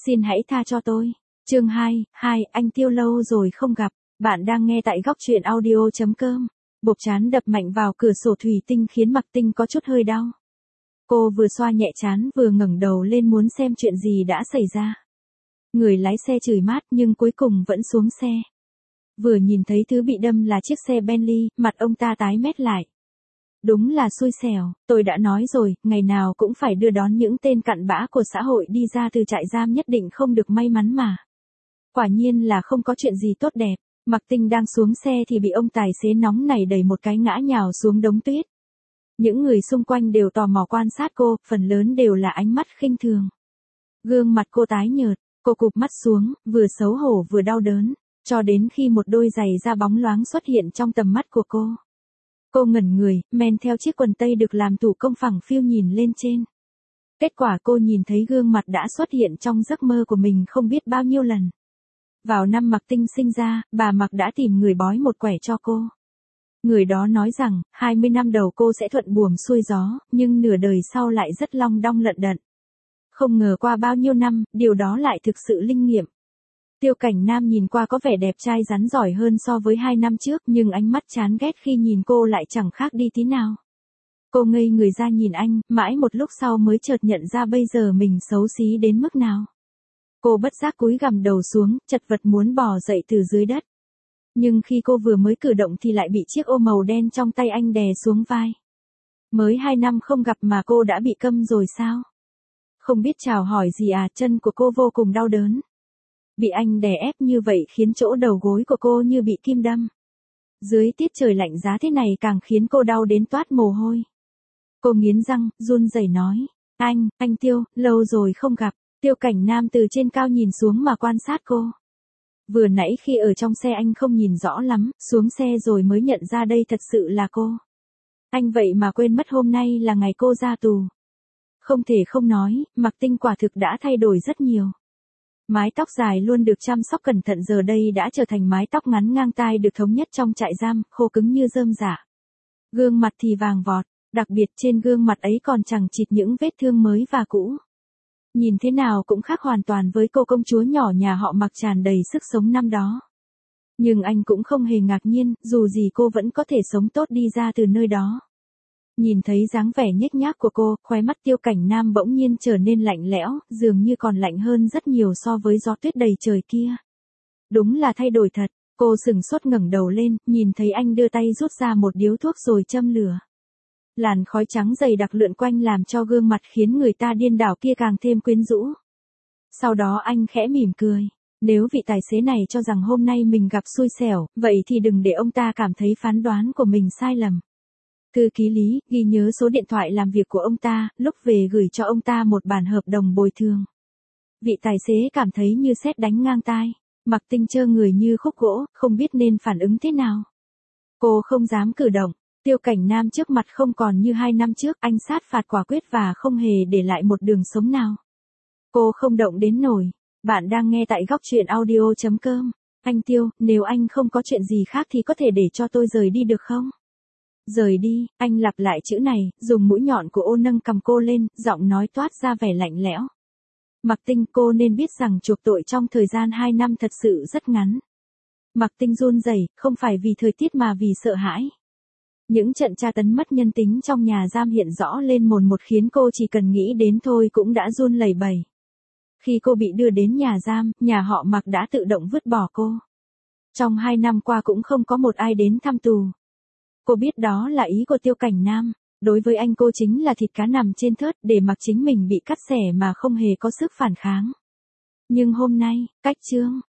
Xin hãy tha cho tôi. Chương 2, anh Tiêu lâu rồi không gặp. Bạn đang nghe tại góc truyện audio.com. Bộp trán đập mạnh vào cửa sổ thủy tinh khiến Mạc Tinh có chút hơi đau. Cô vừa xoa nhẹ trán vừa ngẩng đầu lên muốn xem chuyện gì đã xảy ra. Người lái xe chửi mát nhưng cuối cùng vẫn xuống xe. Vừa nhìn thấy thứ bị đâm là chiếc xe Bentley, mặt ông ta tái mét lại. Đúng là xui xẻo, tôi đã nói rồi, ngày nào cũng phải đưa đón những tên cặn bã của xã hội đi ra từ trại giam, nhất định không được may mắn mà. Quả nhiên là không có chuyện gì tốt đẹp. Mạc Tinh đang xuống xe thì bị ông tài xế nóng này đẩy một cái ngã nhào xuống đống tuyết. Những người xung quanh đều tò mò quan sát cô, phần lớn đều là ánh mắt khinh thường. Gương mặt cô tái nhợt, cô cụp mắt xuống, vừa xấu hổ vừa đau đớn, cho đến khi một đôi giày da bóng loáng xuất hiện trong tầm mắt của cô. Cô ngẩn người, men theo chiếc quần tây được làm thủ công phẳng phiu nhìn lên trên. Kết quả cô nhìn thấy gương mặt đã xuất hiện trong giấc mơ của mình không biết bao nhiêu lần. Vào năm Mạc Tinh sinh ra, bà Mạc đã tìm người bói một quẻ cho cô. Người đó nói rằng, 20 năm đầu cô sẽ thuận buồm xuôi gió, nhưng nửa đời sau lại rất long đong lận đận. Không ngờ qua bao nhiêu năm, điều đó lại thực sự linh nghiệm. Tiêu Cảnh Nam nhìn qua có vẻ đẹp trai rắn giỏi hơn so với 2 năm trước, nhưng ánh mắt chán ghét khi nhìn cô lại chẳng khác đi tí nào. Cô ngây người ra nhìn anh, mãi một lúc sau mới chợt nhận ra bây giờ mình xấu xí đến mức nào. Cô bất giác cúi gằm đầu xuống, chật vật muốn bò dậy từ dưới đất. Nhưng khi cô vừa mới cử động thì lại bị chiếc ô màu đen trong tay anh đè xuống vai. Mới 2 năm không gặp mà cô đã bị câm rồi sao? Không biết chào hỏi gì à, chân của cô vô cùng đau đớn. Bị anh đè ép như vậy khiến chỗ đầu gối của cô như bị kim đâm. Dưới tiết trời lạnh giá thế này càng khiến cô đau đến toát mồ hôi. Cô nghiến răng, run rẩy nói. Anh Tiêu, lâu rồi không gặp. Tiêu Cảnh Nam từ trên cao nhìn xuống mà quan sát cô. Vừa nãy khi ở trong xe anh không nhìn rõ lắm, xuống xe rồi mới nhận ra đây thật sự là cô. Anh vậy mà quên mất hôm nay là ngày cô ra tù. Không thể không nói, Mạc Tinh quả thực đã thay đổi rất nhiều. Mái tóc dài luôn được chăm sóc cẩn thận giờ đây đã trở thành mái tóc ngắn ngang tai được thống nhất trong trại giam, khô cứng như rơm rạ. Gương mặt thì vàng vọt, đặc biệt trên gương mặt ấy còn chằng chịt những vết thương mới và cũ. Nhìn thế nào cũng khác hoàn toàn với cô công chúa nhỏ nhà họ Mạc tràn đầy sức sống năm đó. Nhưng anh cũng không hề ngạc nhiên, dù gì cô vẫn có thể sống tốt đi ra từ nơi đó. Nhìn thấy dáng vẻ nhếch nhác của cô, khóe mắt Tiêu Cảnh Nam bỗng nhiên trở nên lạnh lẽo, dường như còn lạnh hơn rất nhiều so với gió tuyết đầy trời kia. Đúng là thay đổi thật, cô sừng sốt ngẩng đầu lên, nhìn thấy anh đưa tay rút ra một điếu thuốc rồi châm lửa. Làn khói trắng dày đặc lượn quanh làm cho gương mặt khiến người ta điên đảo kia càng thêm quyến rũ. Sau đó anh khẽ mỉm cười. Nếu vị tài xế này cho rằng hôm nay mình gặp xui xẻo, vậy thì đừng để ông ta cảm thấy phán đoán của mình sai lầm. Thư ký Lý, ghi nhớ số điện thoại làm việc của ông ta, lúc về gửi cho ông ta một bản hợp đồng bồi thường. Vị tài xế cảm thấy như sét đánh ngang tai. Mạc Tinh trơ người như khúc gỗ, không biết nên phản ứng thế nào. Cô không dám cử động. Tiêu Cảnh Nam trước mặt không còn như 2 năm trước, anh sát phạt quả quyết và không hề để lại một đường sống nào. Cô không động đến nổi. Bạn đang nghe tại góc truyện audio.com. Anh Tiêu, nếu anh không có chuyện gì khác thì có thể để cho tôi rời đi được không? Rời đi, anh lặp lại chữ này, dùng mũi nhọn của ô nâng cầm cô lên, giọng nói toát ra vẻ lạnh lẽo. Mạc Tinh, cô nên biết rằng chuộc tội trong thời gian 2 năm thật sự rất ngắn. Mạc Tinh run rẩy, không phải vì thời tiết mà vì sợ hãi. Những trận tra tấn mất nhân tính trong nhà giam hiện rõ lên mồn một khiến cô chỉ cần nghĩ đến thôi cũng đã run lẩy bẩy. Khi cô bị đưa đến nhà giam, nhà họ Mạc đã tự động vứt bỏ cô. Trong 2 năm qua cũng không có một ai đến thăm tù. Cô biết đó là ý của Tiêu Cảnh Nam. Đối với anh cô chính là thịt cá nằm trên thớt để mặc chính mình bị cắt xẻ mà không hề có sức phản kháng. Nhưng hôm nay, cách chương,